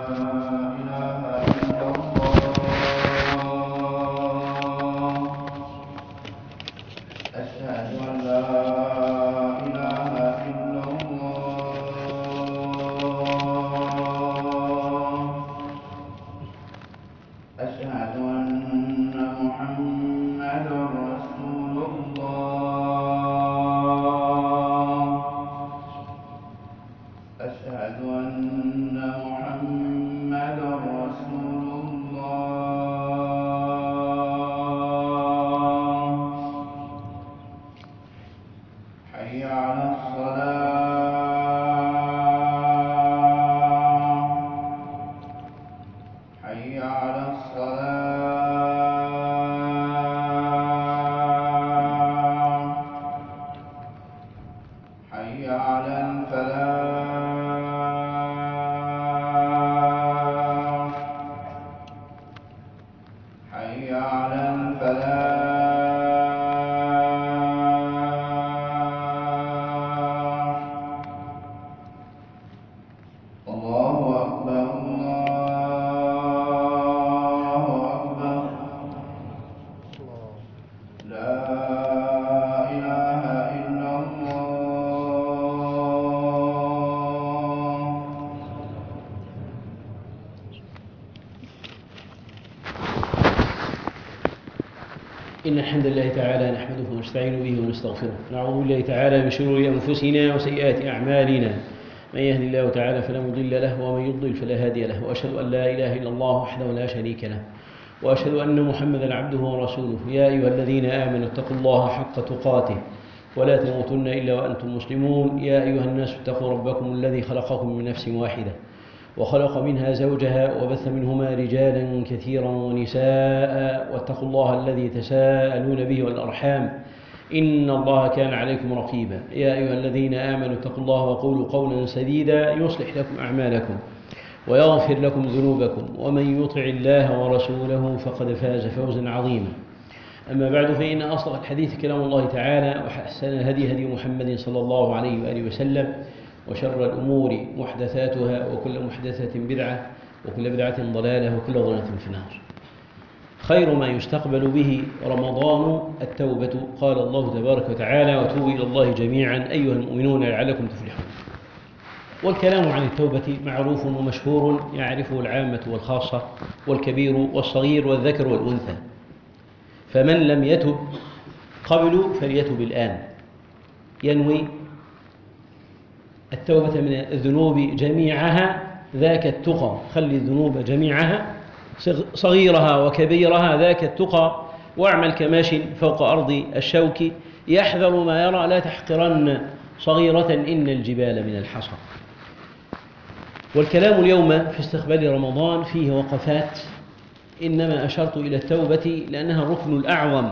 إن الحمد لله تعالى نحمده ونستعين به ونستغفره، نعوذ بالله تعالى من شرور أنفسنا وسيئات أعمالنا، من يهد الله تعالى فلا مضل له ومن يضلل فلا هادي له، وأشهد أن لا إله إلا الله وحده لا شريك له، وأشهد أن محمدا عبده ورسوله. يا أيها الذين آمنوا اتقوا الله حق تقاته ولا تموتن إلا وأنتم مسلمون. يا أيها الناس اتقوا ربكم الذي خلقكم من نفس واحدة وخلق منها زوجها وبث منهما رجالا كثيرا ونساء، واتقوا الله الذي تساءلون به والأرحام إن الله كان عليكم رقيبا. يا أيها الذين آمنوا اتقوا الله وقولوا قولا سديدا يصلح لكم أعمالكم ويغفر لكم ذنوبكم، ومن يطع الله ورسوله فقد فاز فوزا عظيما. أما بعد، فإن أصدق الحديث كلام الله تعالى، وأحسن الهدي هدي محمد صلى الله عليه وآله وسلم، وشر الأمور محدثاتها، وكل محدثة بدعة، وكل بدعة ضلالة، وكل ضلالة في النار. خير ما يستقبل به رمضان التوبة، قال الله تبارك وتعالى: وتوبوا إلى الله جميعا أيها المؤمنون لعلكم تفلحون. والكلام عن التوبة معروف ومشهور، يعرفه العامة والخاصة، والكبير والصغير والذكر والأنثى، فمن لم يتب قبل فليتب الآن، ينوي التوبة من الذنوب جميعها، ذاك التقى. خلي الذنوب جميعها صغيرها وكبيرها، ذاك التقى. واعمل كماش فوق أرض الشوك، يحذر ما يرى، لا تحقرن صغيرة إن الجبال من الحصى. والكلام اليوم في استقبال رمضان فيه وقفات، إنما أشرت إلى التوبة لأنها الركن الأعظم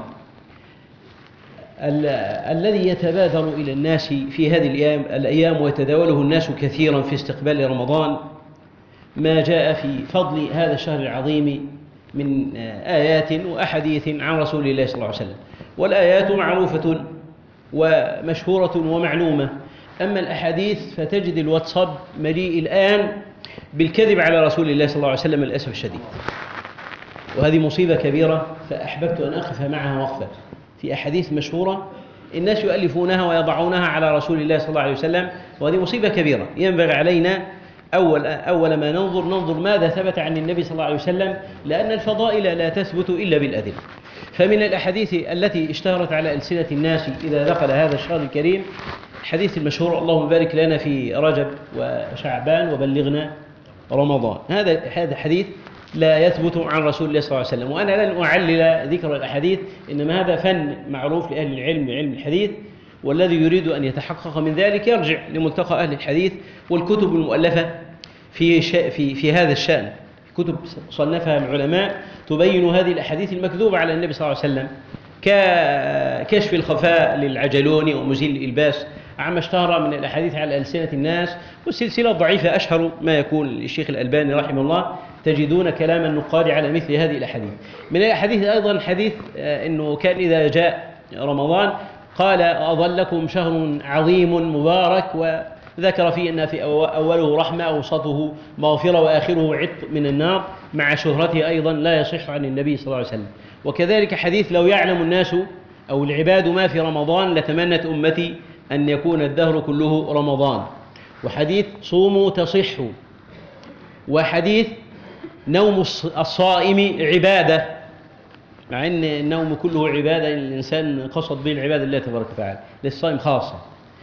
الذي يتبادر إلى الناس في هذه الأيام ويتداوله الناس كثيرا في استقبال رمضان، ما جاء في فضل هذا الشهر العظيم من آيات وأحاديث عن رسول الله صلى الله عليه وسلم. والآيات معروفة ومشهورة ومعلومة، أما الأحاديث فتجد الواتساب مليء الآن بالكذب على رسول الله صلى الله عليه وسلم للأسف الشديد، وهذه مصيبة كبيرة. فأحببت أن أقف معها وقفة في أحاديث مشهورة الناس يؤلفونها ويضعونها على رسول الله صلى الله عليه وسلم، وهذه مصيبة كبيرة. ينبغي علينا أول ما ننظر ماذا ثبت عن النبي صلى الله عليه وسلم، لأن الفضائل لا تثبت إلا بالأدلة. فمن الأحاديث التي اشتهرت على ألسنة الناس إذا دخل هذا الشهر الكريم الحديث المشهور: اللهم بارك لنا في رجب وشعبان وبلغنا رمضان. هذا حديث لا يثبت عن رسول الله صلى الله عليه وسلم، وأنا لن أعلل ذكر الأحاديث، إنما هذا فن معروف لأهل العلم، علم الحديث، والذي يريد أن يتحقق من ذلك يرجع لملتقى أهل الحديث والكتب المؤلفة في هذا الشأن، كتب صنفها العلماء تبين هذه الأحاديث المكذوبة على النبي صلى الله عليه وسلم، ككشف الخفاء للعجلوني ومزيل الإلباس، عما اشتهر من الأحاديث على ألسنة الناس. والسلسلة الضعيفة أشهر ما يكون للشيخ الألباني رحمه الله، تجدون كلام النقاد على مثل هذه الأحاديث. من الأحاديث أيضا حديث أنه كان إذا جاء رمضان قال: أظلكم شهر عظيم مبارك، ذكر فيه أن في أوله رحمة، أوسطه مغفرة، وآخره عتق من النار، مع شهرته أيضا لا يصح عن النبي صلى الله عليه وسلم. وكذلك حديث لو يعلم الناس أو العباد ما في رمضان لتمنت أمتي أن يكون الدهر كله رمضان، وحديث صوموا تصحوا، وحديث نوم الصائم عبادة، مع أن النوم كله عبادة، الإنسان قصد به العبادة لله تبارك وتعالى، للصائم خاصة.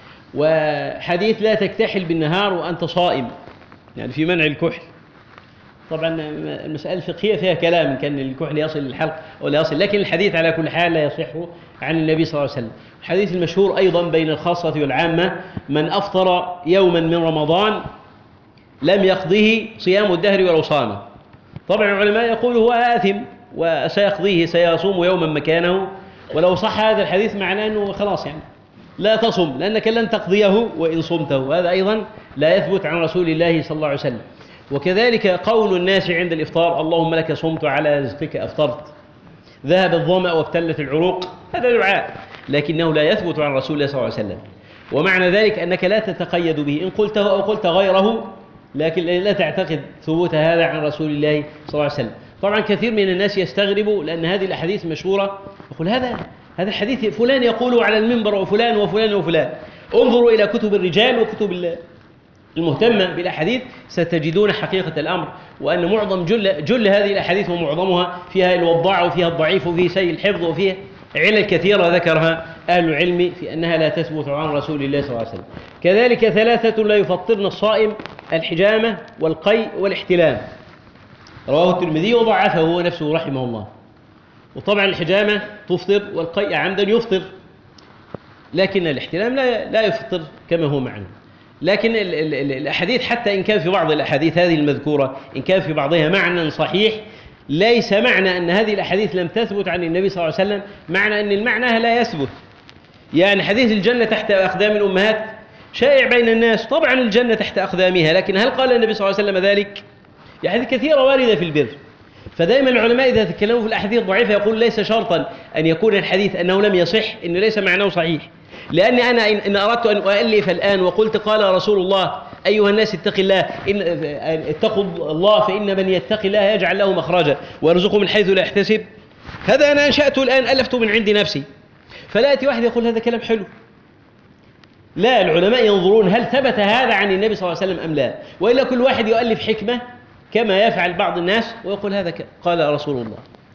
وحديث لا تكتحل بالنهار وأنت صائم، يعني في منع الكحل. طبعا المسألة الفقهية فيها كلام إن كان الكحل يصل للحلق أو لا يصل، لكن الحديث على كل حال لا يصح عن النبي صلى الله عليه وسلم. الحديث المشهور أيضا بين الخاصة والعامة: من أفطر يوما من رمضان لم يقضه صيام الدهر ولو صامه. طبعا العلماء يقول هو آثم وسيقضيه، سيصوم يوما مكانه. ولو صح هذا الحديث معناه أنه خلاص يعني لا تصم، لأنك لن تقضيه وإن صمته. هذا أيضا لا يثبت عن رسول الله صلى الله عليه وسلم. وكذلك قول الناس عند الإفطار: اللهم لك صمت على رزقك أفطرت، ذهب الظمأ وابتلت العروق، هذا دعاء، لكنه لا يثبت عن رسول الله صلى الله عليه وسلم. ومعنى ذلك أنك لا تتقيد به، إن قلته أو قلت غيره، لكن لا تعتقد ثبوت هذا عن رسول الله صلى الله عليه وسلم. طبعا كثير من الناس يستغربوا، لأن هذه الأحاديث مشهورة، يقول هذا الحديث فلان يقول على المنبر وفلان وفلان وفلان. انظروا إلى كتب الرجال وكتب المهتمة بالأحاديث، ستجدون حقيقة الأمر، وأن معظم جل هذه الأحاديث ومعظمها فيها الوضاع وفيها الضعيف وفيه سيء الحفظ وفيها علل كثيرة ذكرها أهل العلم في أنها لا تثبت عن رسول الله صلى الله عليه وسلم. كذلك ثلاثة لا يفطرن الصائم: الحجامة والقيء والاحتلام. رواه الترمذي وضعفه هو نفسه رحمه الله. وطبعا الحجامة تفطر، والقيء عمدا يفطر، لكن الاحتلام لا يفطر كما هو معنى. لكن الأحاديث حتى إن كان في بعض الأحاديث هذه المذكورة إن كان في بعضها معنى صحيح، ليس معنى أن هذه الأحاديث لم تثبت عن النبي صلى الله عليه وسلم معنى أن المعنى لا يثبت. يعني حديث الجنة تحت أقدام الأمهات شائع بين الناس، طبعا الجنة تحت أقدامها، لكن هل قال النبي صلى الله عليه وسلم ذلك؟ يعني كثيرة واردة في البر. فدائما العلماء إذا تكلموا في الأحاديث الضعيفة يقول ليس شرطا أن يكون الحديث أنه لم يصح إنه ليس معناه صحيح. لأني أنا إن أردت أن أؤلف الآن وقلت قال رسول الله أيها الناس اتقوا الله فإن من يتق الله يجعل له مخرجا ويرزقه من حيث لا يحتسب، هذا أنا أنشأته الآن، ألفته من عند نفسي. فلا يأتي واحد يقول هذا كلام حلو. لا، العلماء ينظرون هل ثبت هذا عن النبي صلى الله عليه وسلم أم لا، وإلا كل واحد يؤلف حكمة كما يفعل بعض الناس ويقول هذا قال رسول الله.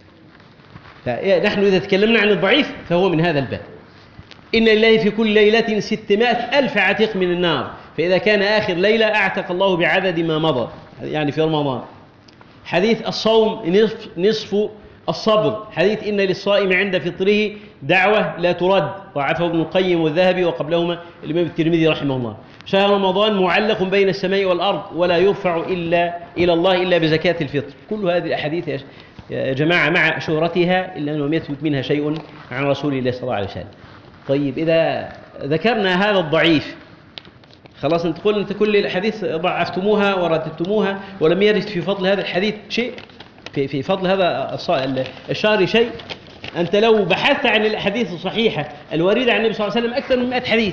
نحن إذا تكلمنا عن الضعيف فهو من هذا الباب. إن لله في كل ليلة 600,000 عتيق من النار، فإذا كان آخر ليلة أعتق الله بعدد ما مضى، يعني في رمضان. حديث الصوم نصف الصبر. حديث إن للصائم عند فطره دعوة لا ترد، ضعفه ابن القيم والذهبي وقبلهما الإمام الترمذي رحمه الله. شهر رمضان معلق بين السماء والأرض ولا يرفع إلا إلى الله إلا بزكاة الفطر. كل هذه الأحاديث يا جماعة مع شهرتها إلا أنه لم يثبت منها شيء عن رسول الله صلى الله عليه وسلم. طيب إذا ذكرنا هذا الضعيف، خلاص أنت تقول أنت كل الأحاديث ضعفتموها ورددتموها ولم يرد في فضل هذا الحديث شيء، في فضل هذا الشهر شيء. أنت لو بحثت عن الأحاديث الصحيحة الواردة عن النبي صلى الله عليه وسلم أكثر من 100 حديث،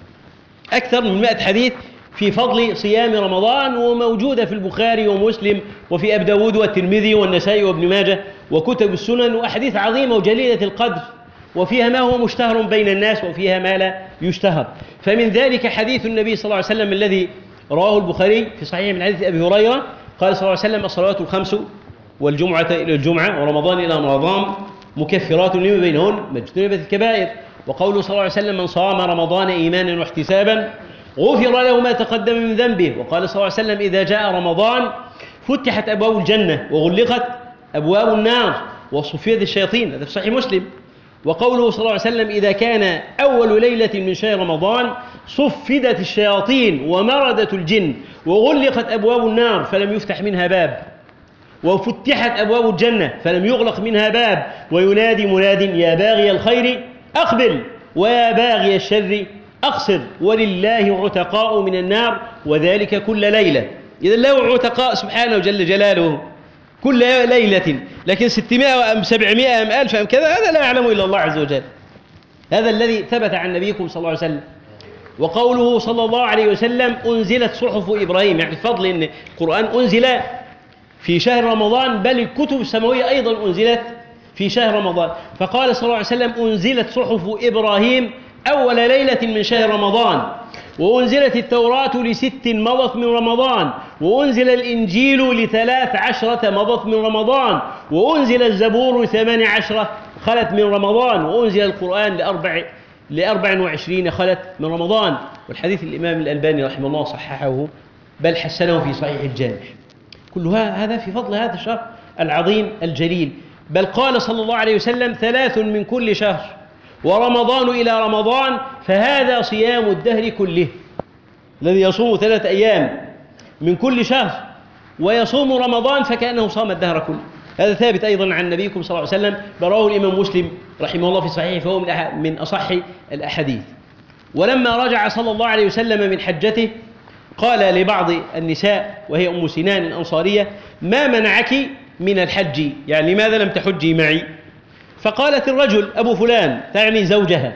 أكثر من 100 حديث في فضل صيام رمضان، وموجودة في البخاري ومسلم وفي أبي داود والترمذي والنسائي وابن ماجه وكتب السنن، وأحاديث عظيمة وجليلة القدر، وفيها ما هو مشتهر بين الناس وفيها ما لا يشتهر. فمن ذلك حديث النبي صلى الله عليه وسلم الذي رواه البخاري في صحيح من حديث أبي هريرة قال صلى الله عليه وسلم: الصلوات الخمس والجمعة إلى الجمعة ورمضان إلى رمضان مكفرات لما بينهن ما اجتنبت الكبائر. وقوله صلى الله عليه وسلم: من صام رمضان إيمانا واحتسابا غفر له ما تقدم من ذنبه. وقال صلى الله عليه وسلم: إذا جاء رمضان فتحت أبواب الجنة وغلقت أبواب النار وصفيت الشياطين، هذا في صحيح مسلم. وقوله صلى الله عليه وسلم: إذا كان أول ليلة من شهر رمضان صفدت الشياطين ومردت الجن وغلقت أبواب النار فلم يفتح منها باب، وفتحت أبواب الجنة فلم يغلق منها باب، وينادي مناد: يا باغي الخير أقبل ويا باغي الشر أقصر، ولله عتقاء من النار وذلك كل ليلة. إذا له عتقاء سبحانه جل جلاله كل ليلة، لكن 600 أم 700 أم 1000 أم كذا هذا لا يعلم إلا الله عز وجل. هذا الذي ثبت عن نبيكم صلى الله عليه وسلم. وقوله صلى الله عليه وسلم أنزلت صحف إبراهيم، يعني فضل أن القرآن أنزل في شهر رمضان، بل الكتب السماوية أيضا أنزلت في شهر رمضان. فقال صلى الله عليه وسلم أنزلت صحف إبراهيم أول ليلة من شهر رمضان، وأنزلت التوراة ل6 مضت من رمضان، وأنزل الإنجيل ل13 مضت من رمضان، وأنزل الزبور ل18 خلت من رمضان، وأنزل القرآن ل24 خلت من رمضان. والحديث الإمام الألباني رحمه الله صححه بل حسنه في صحيح الجامع. كل هذا في فضل هذا الشهر العظيم الجليل. بل قال صلى الله عليه وسلم 3 من كل شهر ورمضان إلى رمضان فهذا صيام الدهر كله. الذي يصوم 3 أيام من كل شهر ويصوم رمضان فكأنه صام الدهر كله. هذا ثابت أيضا عن نبيكم صلى الله عليه وسلم، رواه الإمام مسلم رحمه الله في صحيحه، فهو من أصح الأحاديث. ولما رجع صلى الله عليه وسلم من حجته قال لبعض النساء وهي أم سنان الأنصارية: ما منعك من الحج؟ يعني لماذا لم تحجي معي؟ فقالت: الرجل أبو فلان، تعني زوجها،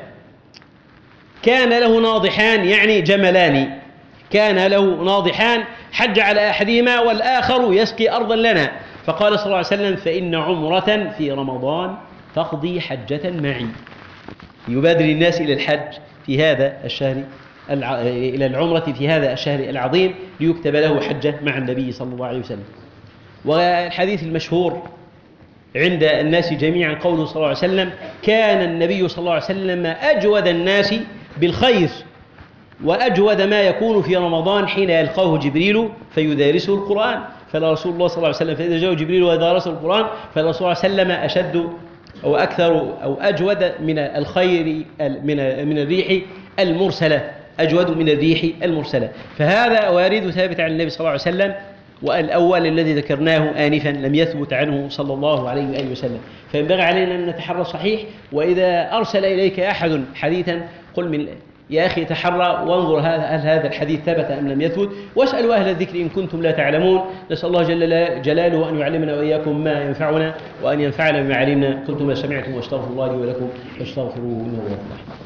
كان له ناضحان، يعني جملان، كان له ناضحان، حج على أحدهما والآخر يسقي أرضا لنا. فقال صلى الله عليه وسلم: فإن عمرة في رمضان تقضي حجة معي. يبادر الناس إلى الحج في هذا الشهر، إلى العمرة في هذا الشهر العظيم، ليكتب له حجة مع النبي صلى الله عليه وسلم. والحديث المشهور عند الناس جميعا قوله صلى الله عليه وسلم: كان النبي صلى الله عليه وسلم أجود الناس بالخير، وأجود ما يكون في رمضان حين يلقاه جبريل فيدارسه القرآن. فلرسول الله صلى الله عليه وسلم فإذا جاء جبريل ودارسه القرآن فالرسول صلى الله عليه وسلم أشد أو أكثر أو أجود من الخير من الريح المرسلة، أجود من الريح المرسلة. فهذا وارد ثابت عن النبي صلى الله عليه وسلم. والأول الذي ذكرناه آنفا لم يثبت عنه صلى الله عليه وآله وسلم. فينبغي علينا أن نتحرى الصحيح، وإذا أرسل إليك أحد حديثا قل يا أخي تحرى وانظر هل هذا الحديث ثبت أم لم يثبت، واسألوا أهل الذكر إن كنتم لا تعلمون. نسأل الله جل جلاله أن يعلمنا وإياكم ما ينفعنا، وأن ينفعنا بما علمنا. قلت ما سمعتم واستغفر الله لي ولكم فاستغفروه إنه هو الرحيم.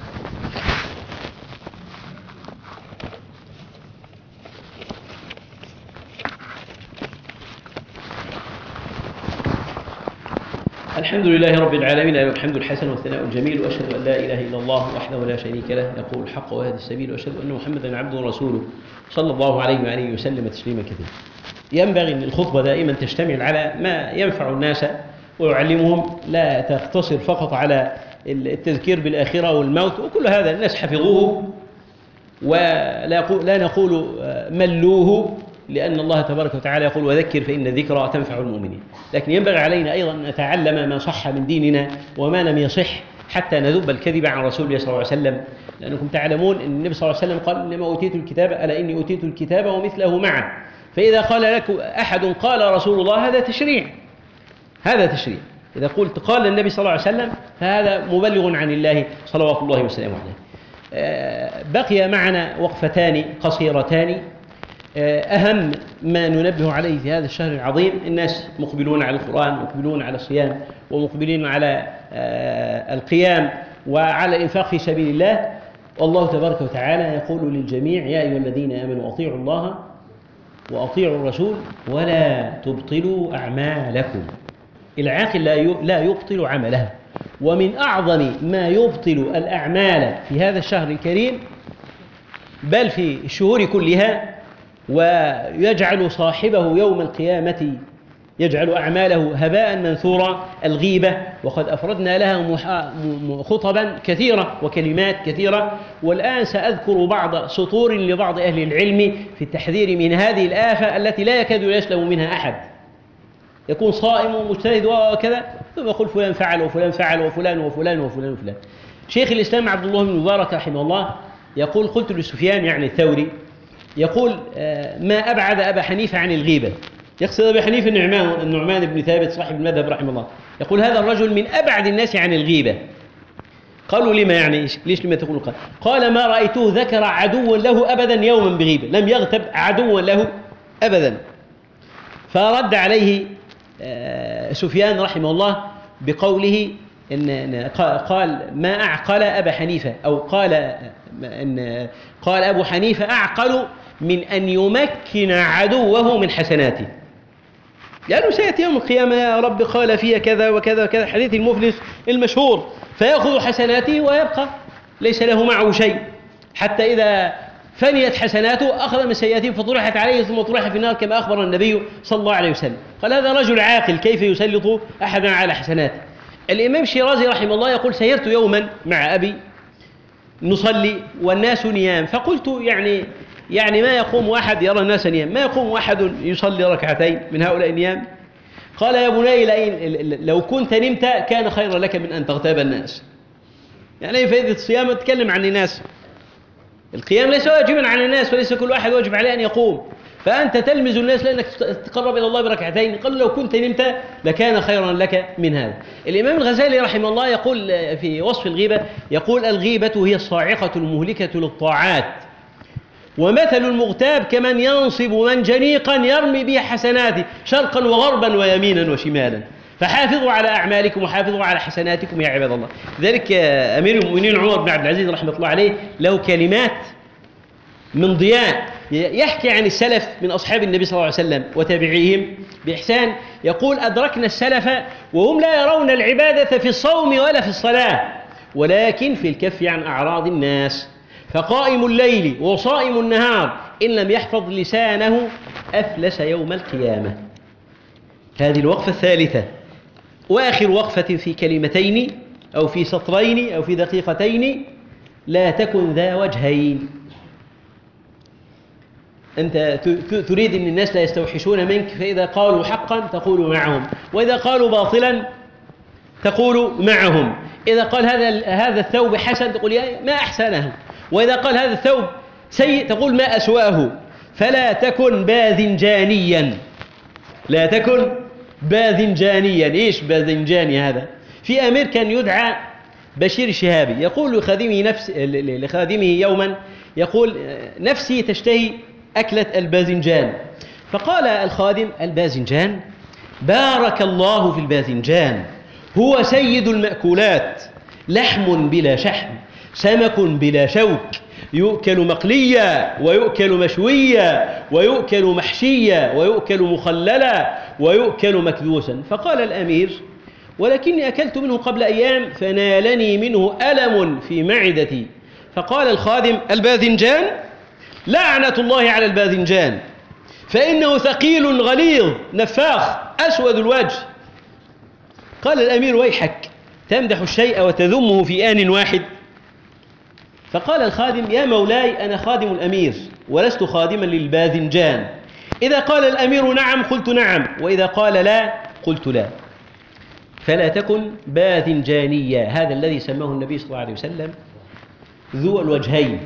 الحمد لله رب العالمين، له الحمد الحسن والثناء الجميل، وأشهد أن لا إله إلا الله وحده لا شريك له يقول الحق ويهدي السبيل، وأشهد أن محمدا عبده ورسوله صلى الله عليه وآله وسلم تسليما كثيرا. ينبغي أن الخطبة دائما تشتمل على ما ينفع الناس ويعلمهم، لا تقتصر فقط على التذكير بالآخرة والموت، وكل هذا الناس حفظوه ولا نقول ملوه، لأن الله تبارك وتعالى يقول: وذكر فإن الذكرى تنفع المؤمنين. لكن ينبغي علينا أيضا أن نتعلم ما صح من ديننا وما لم يصح، حتى نذب الكذب عن رسول الله صلى الله عليه وسلم. لأنكم تعلمون أن النبي صلى الله عليه وسلم قال: إنما أوتيت الكتاب، ألا إني أوتيت الكتاب ومثله معه. فإذا قال لك أحد قال رسول الله، هذا تشريع، هذا تشريع. إذا قلت قال النبي صلى الله عليه وسلم فهذا مبلغ عن الله صلوات الله وسلامه عليه. بقي معنا وقفتان قصيرتان أهم ما ننبه عليه في هذا الشهر العظيم. الناس مقبلون على القرآن، مقبلون على الصيام، ومقبلين على القيام وعلى الإنفاق في سبيل الله. والله تبارك وتعالى يقول للجميع: يا أيها الذين آمنوا أطيعوا الله وأطيعوا الرسول ولا تبطلوا أعمالكم. العاقل لا يبطل عمله. ومن أعظم ما يبطل الأعمال في هذا الشهر الكريم، بل في الشهور كلها، ويجعل صاحبه يوم القيامة يجعل أعماله هباء منثورا، الغيبة. وقد أفردنا لها خطبا كثيرة وكلمات كثيرة، والآن سأذكر بعض سطور لبعض أهل العلم في التحذير من هذه الآفة التي لا يكاد يسلم منها أحد. يكون صائم ومجتهد وكذا، ثم يقول فلان فعل وفلان فعل وفلان وفلان وفلان وفلان. شيخ الإسلام عبد الله بن مبارك رحمه الله يقول: قلت لسفيان يعني الثوري، يقول: ما أبعد أبا حنيفة عن الغيبة. يقصد أبا حنيفة النعمان بن ثابت صاحب المذهب رحمه الله. يقول: هذا الرجل من أبعد الناس عن الغيبة. قالوا: لما يعني ليش لما تقول؟ قال: ما رأيته ذكر عدوا له أبدا يوما بغيبة، لم يغتب عدوا له أبدا. فرد عليه سفيان رحمه الله بقوله: إن قال ما أعقل أبا حنيفة، أو قال أبو حنيفة أعقل من أن يمكن عدوه من حسناته، لأنه سيأتي يوم القيامة يا رب قال فيها كذا وكذا وكذا، حديث المفلس المشهور، فيأخذ حسناته ويبقى ليس له معه شيء، حتى إذا فنيت حسناته أخذ من سيئاته فطرحت عليه ثم طرح في النار كما أخبر النبي صلى الله عليه وسلم. قال هذا رجل عاقل كيف يسلط أحدا على حسناته. الإمام الشيرازي رحمه الله يقول سيرت يوما مع أبي نصلي والناس نيام، فقلت يعني ما يقوم أحد يرى الناس نيام، ما يقوم أحد يصلي ركعتين من هؤلاء النيام؟ قال يا بني لو كنت نمت كان خيرا لك من أن تغتاب الناس. يعني ايه فائدة الصيام؟ تتكلم عن الناس. القيام ليس واجبا على الناس، وليس كل واحد واجب عليه أن يقوم، فأنت تلمز الناس لأنك تتقرب إلى الله بركعتين. قال لو كنت نمت لكان خيرا لك من هذا. الإمام الغزالي رحمه الله يقول في وصف الغيبة، يقول الغيبة هي الصاعقة المهلكة للطاعات، ومثل المغتاب كمن ينصب منجنيقا يرمي به حسناته شرقا وغربا ويمينا وشمالا. فحافظوا على أعمالكم وحافظوا على حسناتكم يا عباد الله. لذلك أمير المؤمنين عمر بن عبد العزيز رحمه الله عليه له كلمات من ضياء يحكي عن السلف من أصحاب النبي صلى الله عليه وسلم وتابعيهم بإحسان. يقول أدركنا السلف وهم لا يرون العبادة في الصوم ولا في الصلاة، ولكن في الكف عن أعراض الناس، فقائم الليل وصائم النهار إن لم يحفظ لسانه أفلس يوم القيامة. هذه الوقفة الثالثة وآخر وقفة في كلمتين أو في سطرين أو في دقيقتين: لا تكن ذا وجهين. أنت تريد أن الناس لا يستوحشون منك، فإذا قالوا حقا تقول معهم، وإذا قالوا باطلا تقول معهم. إذا قال هذا الثوب حسن تقول ما أحسنه، وإذا قال هذا الثوب سيء تقول ما أسوأه. فلا تكن باذنجانيا، لا تكن باذنجانيا. إيش باذنجاني هذا؟ في أمير كان يدعى بشير الشهابي يقول لخادمه يوما، يقول نفسي تشتهي أكلة الباذنجان. فقال الخادم الباذنجان بارك الله في الباذنجان، هو سيد المأكولات، لحم بلا شحم، سمك بلا شوك، يؤكل مقليا ويؤكل مشويا ويؤكل محشيا ويؤكل مخللا ويؤكل مكدوسا. فقال الأمير ولكني أكلت منه قبل أيام فنالني منه ألم في معدتي. فقال الخادم الباذنجان لعنة الله على الباذنجان، فإنه ثقيل غليظ نفاخ أسود الوجه. قال الأمير ويحك، تمدح الشيء وتذمه في آن واحد؟ فقال الخادم يا مولاي أنا خادم الأمير ولست خادما للباذنجان، إذا قال الأمير نعم قلت نعم، وإذا قال لا قلت لا. فلا تكن باذنجانيا، هذا الذي سماه النبي صلى الله عليه وسلم ذو الوجهين،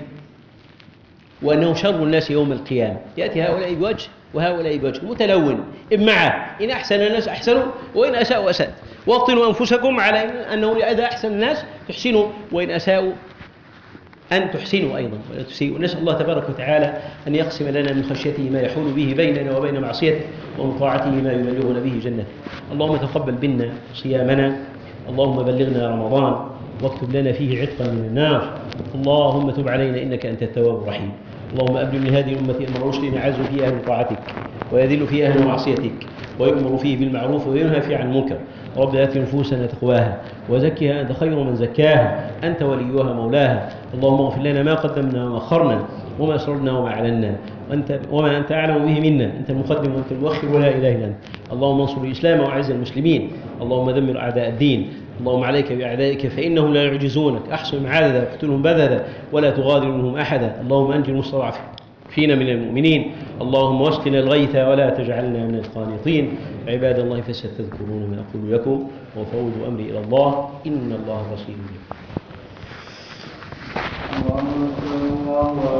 وأنه شر الناس يوم القيامة. يأتي هؤلاء بوجه وهؤلاء بوجه متلون معه، إن أحسن الناس أحسنوا وإن أساءوا أساء. وابطنوا أنفسكم على أنه إذا أحسن الناس تحسنوا وإن أساءوا أن تحسنوا أيضا ولا تسيئوا. نسأل الله تبارك وتعالى أن يقسم لنا من خشيته ما يحول به بيننا وبين معصيته، ومن طاعته ما يبلغنا به جنته. اللهم تقبل منا صيامنا، اللهم بلغنا رمضان واكتب لنا فيه عتقا من النار، اللهم تب علينا إنك أنت التواب الرحيم. اللهم أبلغ من هذه الأمة أمر رشد يعز فيه أهل طاعتك ويذل فيه أهل معصيتك، ويؤمر فيه بالمعروف وينهى فيه عن المنكر. رب آت نفوسنا تقواها وزكها أنت خير من زكاها، أنت وليها مولاها. اللهم اغفر لنا ما قدمنا وما أخرنا وما أسررنا وما أعلنا، وما أنت أعلم به منا، أنت المقدم وأنت المؤخر ولا إله إلا أنت. اللهم انصر الإسلام وأعز المسلمين، اللهم دمر أعداء الدين، اللهم عليك بأعدائك فإنهم لا يعجزونك، أحصهم عددا واقتلهم بددا ولا تغادر منهم أحدا. اللهم أنجِ المستضعفين من المؤمنين، اللهم واسقنا الغيث ولا تجعلنا من القانطين. عباد الله فستذكرون ما أقول لكم وفوض أمري إلى الله إن الله بصير بكم.